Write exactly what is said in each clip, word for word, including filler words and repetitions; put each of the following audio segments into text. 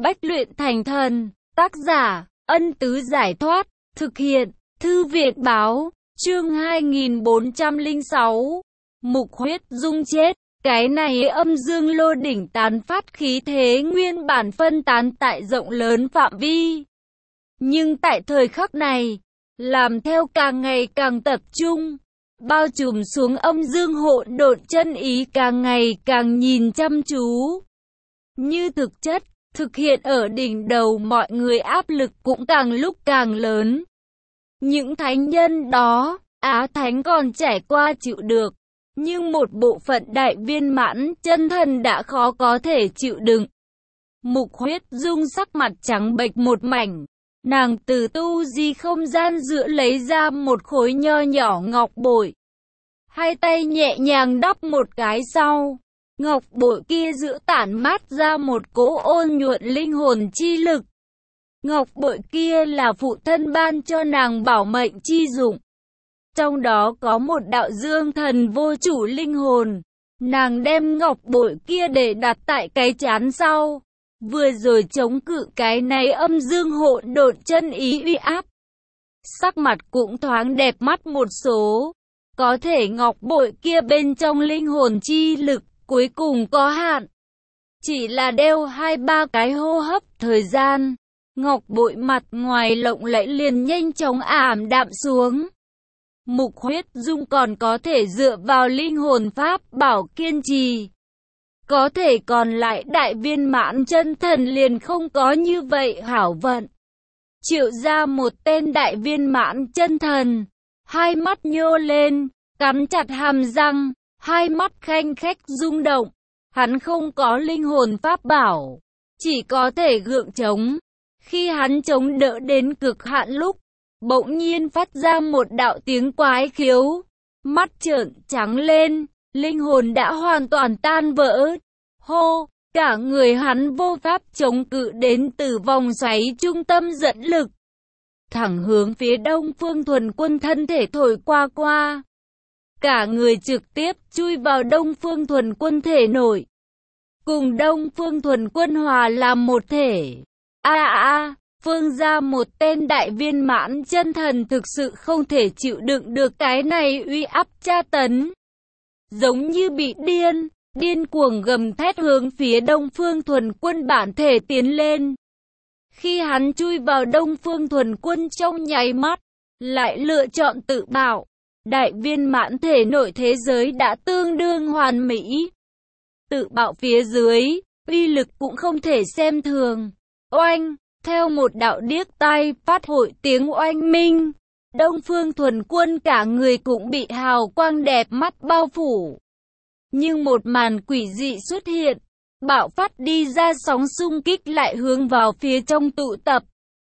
Bách luyện thành thần, tác giả, Ân Tứ Giải Thoát, thực hiện, Thư viện Báo, chương hai nghìn bốn trăm lẻ sáu, Mục Huyết Dung chết, cái này âm dương lô đỉnh tán phát khí thế nguyên bản phân tán tại rộng lớn phạm vi. Nhưng tại thời khắc này, làm theo càng ngày càng tập trung, bao trùm xuống âm dương hỗn độn chân ý càng ngày càng nhìn chăm chú. Như thực chất, thực hiện ở đỉnh đầu mọi người áp lực cũng càng lúc càng lớn. Những thánh nhân đó, Á Thánh còn trải qua chịu được, nhưng một bộ phận đại viên mãn chân thần đã khó có thể chịu đựng. Mục Huyết Dung sắc mặt trắng bệch một mảnh, nàng từ tu di không gian giữa lấy ra một khối nho nhỏ ngọc bội. Hai tay nhẹ nhàng đắp một cái sau, ngọc bội kia giữa tản mát ra một cỗ ôn nhuận linh hồn chi lực. Ngọc bội kia là phụ thân ban cho nàng bảo mệnh chi dụng. Trong đó có một đạo dương thần vô chủ linh hồn. Nàng đem ngọc bội kia để đặt tại cái trán sau, vừa rồi chống cự cái này âm dương hỗn độn chân ý uy áp. Sắc mặt cũng thoáng đẹp mắt một số. Có thể ngọc bội kia bên trong linh hồn chi lực cuối cùng có hạn. Chỉ là đeo hai ba cái hô hấp thời gian, ngọc bội mặt ngoài lộng lẫy liền nhanh chóng ảm đạm xuống. Mục Huyết Dung còn có thể dựa vào linh hồn pháp bảo kiên trì. Có thể còn lại đại viên mãn chân thần liền không có như vậy hảo vận. Triệu ra một tên đại viên mãn chân thần, hai mắt nhô lên, cắn chặt hàm răng, hai mắt khanh khách rung động. Hắn không có linh hồn pháp bảo, chỉ có thể gượng chống. Khi hắn chống đỡ đến cực hạn lúc, bỗng nhiên phát ra một đạo tiếng quái khiếu. Mắt trợn trắng lên, linh hồn đã hoàn toàn tan vỡ. Hô, cả người hắn vô pháp chống cự đến từ vòng xoáy trung tâm dẫn lực. Thẳng hướng phía Đông Phương Thuần Quân thân thể thổi qua qua. Cả người trực tiếp chui vào Đông Phương Thuần Quân thể nội. Cùng Đông Phương Thuần Quân hòa làm một thể. A a a, Phương gia một tên đại viên mãn chân thần thực sự không thể chịu đựng được cái này uy áp tra tấn. Giống như bị điên, điên cuồng gầm thét hướng phía Đông Phương Thuần Quân bản thể tiến lên. Khi hắn chui vào Đông Phương Thuần Quân trong nháy mắt, lại lựa chọn tự bạo. Đại viên mãn thể nội thế giới đã tương đương hoàn mỹ. Tự bạo phía dưới, uy lực cũng không thể xem thường. Oanh, theo một đạo điếc tai phát hội tiếng oanh minh. Đông Phương Thuần Quân cả người cũng bị hào quang đẹp mắt bao phủ. Nhưng một màn quỷ dị xuất hiện, bạo phát đi ra sóng xung kích lại hướng vào phía trong tụ tập.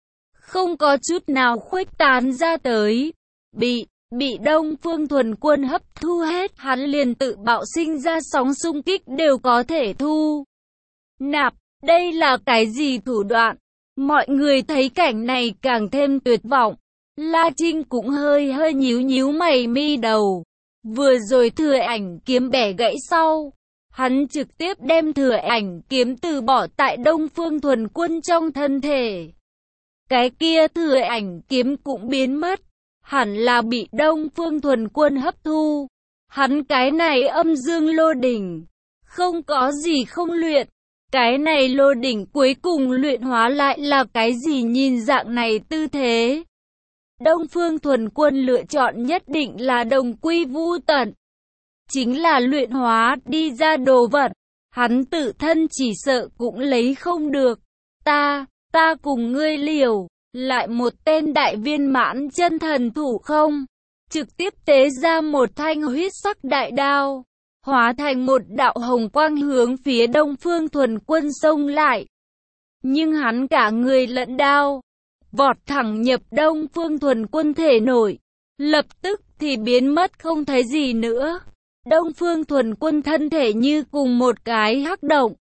Không có chút nào khuếch tán ra tới. Bị, bị Đông Phương Thuần Quân hấp thu hết, hắn liền tự bạo sinh ra sóng xung kích đều có thể thu nạp. Đây là cái gì thủ đoạn? Mọi người thấy cảnh này càng thêm tuyệt vọng. La Trinh cũng hơi hơi nhíu nhíu mày mi đầu. Vừa rồi thừa ảnh kiếm bẻ gãy sau, hắn trực tiếp đem thừa ảnh kiếm từ bỏ tại Đông Phương Thuần Quân trong thân thể. Cái kia thừa ảnh kiếm cũng biến mất, hẳn là bị Đông Phương Thuần Quân hấp thu. Hắn cái này âm dương lô đỉnh, không có gì không luyện. Cái này lô đỉnh cuối cùng luyện hóa lại là cái gì nhìn dạng này tư thế? Đông Phương Thuần Quân lựa chọn nhất định là đồng quy vu tận. Chính là luyện hóa đi ra đồ vật. Hắn tự thân chỉ sợ cũng lấy không được. Ta, ta cùng ngươi liều. Lại một tên đại viên mãn chân thần thủ không? Trực tiếp tế ra một thanh huyết sắc đại đao. Hóa thành một đạo hồng quang hướng phía Đông Phương Thuần Quân xông lại. Nhưng hắn cả người lẫn đao, vọt thẳng nhập Đông Phương Thuần Quân thể nội. Lập tức thì biến mất không thấy gì nữa. Đông Phương Thuần Quân thân thể như cùng một cái hắc động.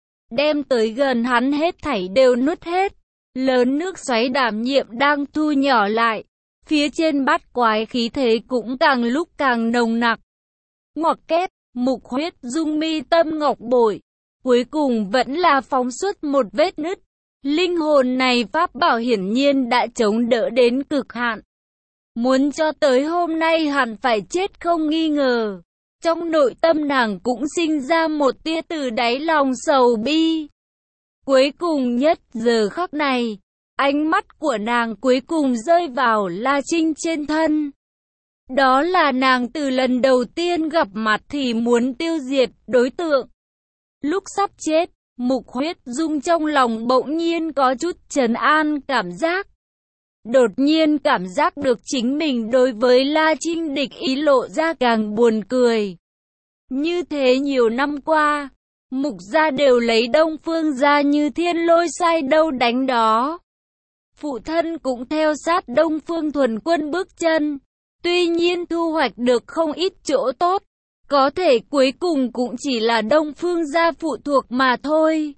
Đem tới gần hắn hết thảy đều nuốt hết. Lớn nước xoáy đảm nhiệm đang thu nhỏ lại. Phía trên bát quái khí thế cũng càng lúc càng nồng nặc. Ngoặc kép, Mục Huyết Dung mi tâm ngọc bội. Cuối cùng vẫn là phóng xuất một vết nứt. Linh hồn này pháp bảo hiển nhiên đã chống đỡ đến cực hạn. Muốn cho tới hôm nay hẳn phải chết không nghi ngờ. Trong nội tâm nàng cũng sinh ra một tia từ đáy lòng sầu bi. Cuối cùng nhất giờ khắc này, ánh mắt của nàng cuối cùng rơi vào La Trinh trên thân. Đó là nàng từ lần đầu tiên gặp mặt thì muốn tiêu diệt đối tượng. Lúc sắp chết, Mục Huyết Dung trong lòng bỗng nhiên có chút trấn an cảm giác. Đột nhiên cảm giác được chính mình đối với La Trinh địch ý lộ ra càng buồn cười. Như thế nhiều năm qua, Mục gia đều lấy Đông Phương gia như thiên lôi sai đâu đánh đó. Phụ thân cũng theo sát Đông Phương Thuần Quân bước chân, tuy nhiên thu hoạch được không ít chỗ tốt, có thể cuối cùng cũng chỉ là Đông Phương gia phụ thuộc mà thôi.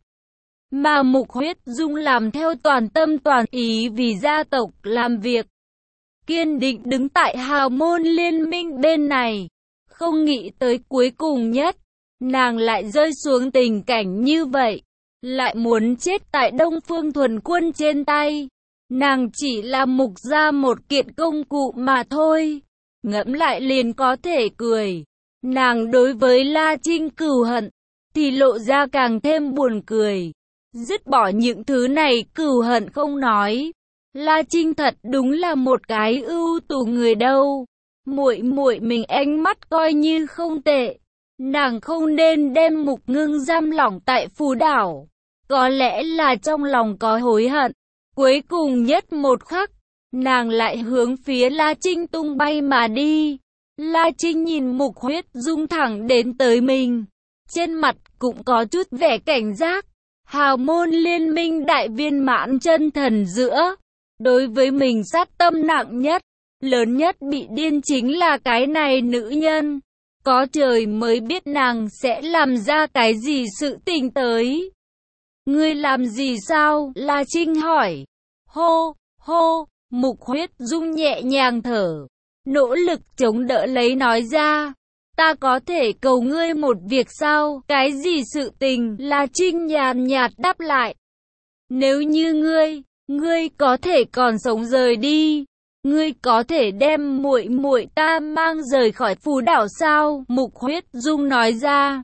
Mà Mục Huyết Dung làm theo toàn tâm toàn ý vì gia tộc làm việc, kiên định đứng tại hào môn liên minh bên này. Không nghĩ tới cuối cùng nhất, nàng lại rơi xuống tình cảnh như vậy, lại muốn chết tại Đông Phương Thuần Quân trên tay. Nàng chỉ là Mục gia một kiện công cụ mà thôi. Ngẫm lại liền có thể cười. Nàng đối với La Trinh cừu hận thì lộ ra càng thêm buồn cười. Dứt bỏ những thứ này cừu hận không nói, La Trinh thật đúng là một cái ưu tú người đâu. Muội muội mình ánh mắt coi như không tệ. Nàng không nên đem Mục Ngưng giam lỏng tại Phù Đảo. Có lẽ là trong lòng có hối hận. Cuối cùng nhất một khắc, nàng lại hướng phía La Trinh tung bay mà đi. La Trinh nhìn Mục Huyết Dung thẳng đến tới mình, trên mặt cũng có chút vẻ cảnh giác. Hào môn liên minh đại viên mãn chân thần giữa, đối với mình sát tâm nặng nhất, lớn nhất bị điên chính là cái này nữ nhân. Có trời mới biết nàng sẽ làm ra cái gì sự tình tới. Ngươi làm gì sao? La Trinh hỏi. Hô, hô, Mục Huyết Dung nhẹ nhàng thở, nỗ lực chống đỡ lấy nói ra. Ta có thể cầu ngươi một việc sao? Cái gì sự tình? La Trinh nhàn nhạt đáp lại. Nếu như ngươi, ngươi có thể còn sống rời đi, ngươi có thể đem muội muội ta mang rời khỏi Phù Đảo sao? Mục Huyết Dung nói ra.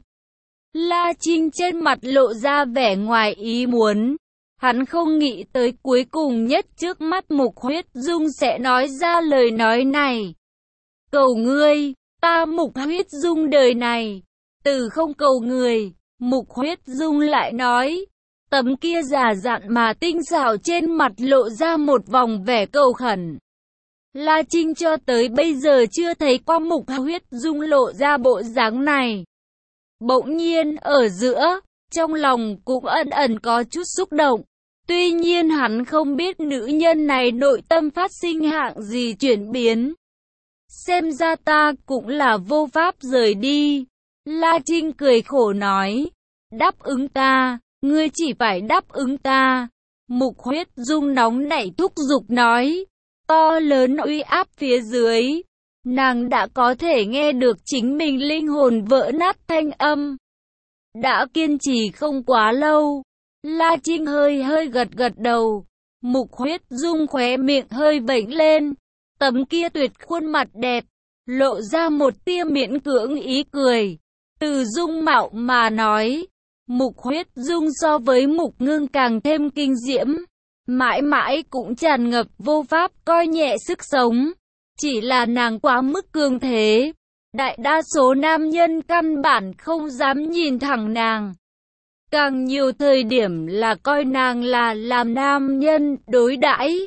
La Trinh trên mặt lộ ra vẻ ngoài ý muốn. Hắn không nghĩ tới cuối cùng nhất trước mắt Mục Huyết Dung sẽ nói ra lời nói này. Cầu ngươi, ta Mục Huyết Dung đời này, từ không cầu người. Mục Huyết Dung lại nói. Tấm kia già dặn mà tinh xảo trên mặt lộ ra một vòng vẻ cầu khẩn. La Trinh cho tới bây giờ chưa thấy qua Mục Huyết Dung lộ ra bộ dáng này. Bỗng nhiên ở giữa, trong lòng cũng ẩn ẩn có chút xúc động. Tuy nhiên hắn không biết nữ nhân này nội tâm phát sinh hạng gì chuyển biến. Xem ra ta cũng là vô pháp rời đi. La Trinh cười khổ nói. Đáp ứng ta, ngươi chỉ phải đáp ứng ta. Mục Huyết Dung nóng nảy thúc giục nói. To lớn uy áp phía dưới, nàng đã có thể nghe được chính mình linh hồn vỡ nát thanh âm. Đã kiên trì không quá lâu, La Trinh hơi hơi gật gật đầu. Mục Huyết Dung khóe miệng hơi vểnh lên, tấm kia tuyệt khuôn mặt đẹp, lộ ra một tia miễn cưỡng ý cười. Từ dung mạo mà nói, Mục Huyết Dung so với Mục Ngưng càng thêm kinh diễm, mãi mãi cũng tràn ngập vô pháp coi nhẹ sức sống. Chỉ là nàng quá mức cường thế, đại đa số nam nhân căn bản không dám nhìn thẳng nàng. Càng nhiều thời điểm là coi nàng là làm nam nhân đối đãi.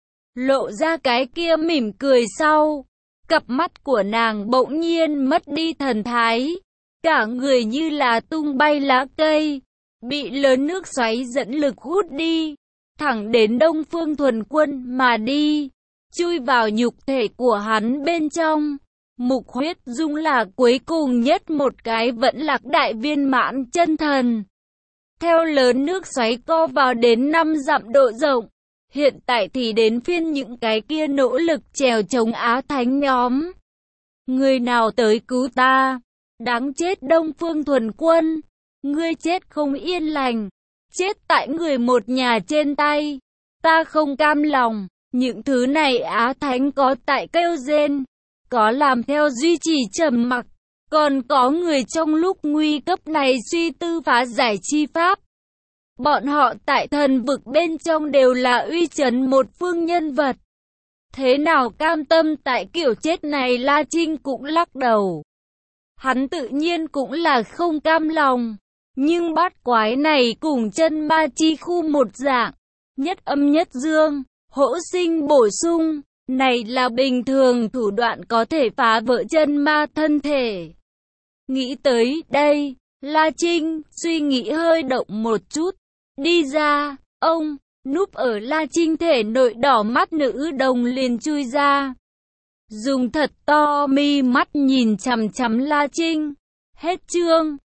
Lộ ra cái kia mỉm cười sau, cặp mắt của nàng bỗng nhiên mất đi thần thái, cả người như là tung bay lá cây, bị lớn nước xoáy dẫn lực hút đi, thẳng đến Đông Phương Thuần Quân mà đi, chui vào nhục thể của hắn bên trong. Mục Huyết Dung là cuối cùng nhất một cái vẫn lạc đại viên mãn chân thần. Theo lớn nước xoáy co vào đến năm dặm độ rộng, hiện tại thì đến phiên những cái kia nỗ lực trèo chống Á Thánh nhóm. Người nào tới cứu ta? Đáng chết Đông Phương Thuần Quân, ngươi chết không yên lành. chết tại người một nhà trên tay. Ta không cam lòng, những thứ này Á Thánh có tại kêu rên, có làm theo duy trì trầm mặc, còn có người trong lúc nguy cấp này suy tư phá giải chi pháp. Bọn họ tại thần vực bên trong đều là uy chấn một phương nhân vật. Thế nào cam tâm tại kiểu chết này? La Trinh cũng lắc đầu. Hắn tự nhiên cũng là không cam lòng. Nhưng bát quái này cùng chân ma chi khu một dạng. Nhất âm nhất dương, hỗ sinh bổ sung. Này là bình thường thủ đoạn có thể phá vỡ chân ma thân thể. Nghĩ tới đây, La Trinh suy nghĩ hơi động một chút. Đi ra, ông, núp ở La Trinh thể nội đỏ mắt nữ đồng liền chui ra. Dùng thật to mi mắt nhìn chằm chằm La Trinh. Hết chương.